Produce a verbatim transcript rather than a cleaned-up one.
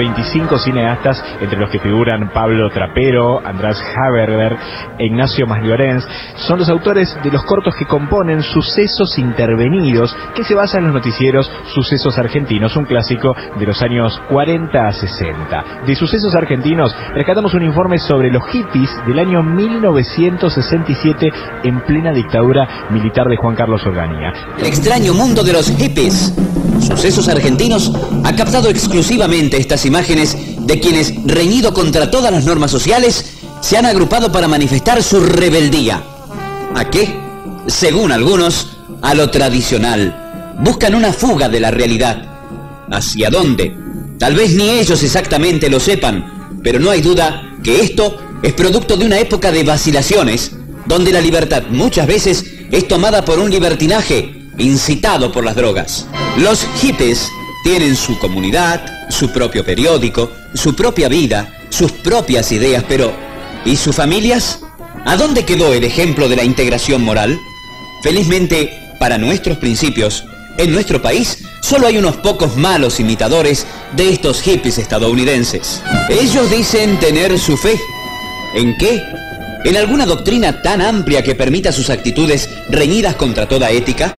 veinticinco cineastas, entre los que figuran Pablo Trapero, András Haberberg e Ignacio Mas-Llorens. Son los autores de los cortos que componen Sucesos Intervenidos, que se basa en los noticieros Sucesos Argentinos, un clásico de los años cuarenta a sesenta. De Sucesos Argentinos rescatamos un informe sobre los hippies del año mil novecientos sesenta y siete, en plena dictadura militar de Juan Carlos Onganía. El extraño mundo de los hippies. Sucesos Argentinos ha captado exclusivamente estas imágenes de quienes, reñido contra todas las normas sociales, se han agrupado para manifestar su rebeldía. ¿A qué? Según algunos, a lo tradicional. Buscan una fuga de la realidad. ¿Hacia dónde? Tal vez ni ellos exactamente lo sepan, pero no hay duda que esto es producto de una época de vacilaciones, donde la libertad muchas veces es tomada por un libertinaje incitado por las drogas. Los hippies tienen su comunidad, su propio periódico, su propia vida, sus propias ideas, pero ¿y sus familias? ¿A dónde quedó el ejemplo de la integración moral? Felizmente, para nuestros principios, en nuestro país solo hay unos pocos malos imitadores de estos hippies estadounidenses. Ellos dicen tener su fe. ¿En qué? ¿En alguna doctrina tan amplia que permita sus actitudes reñidas contra toda ética?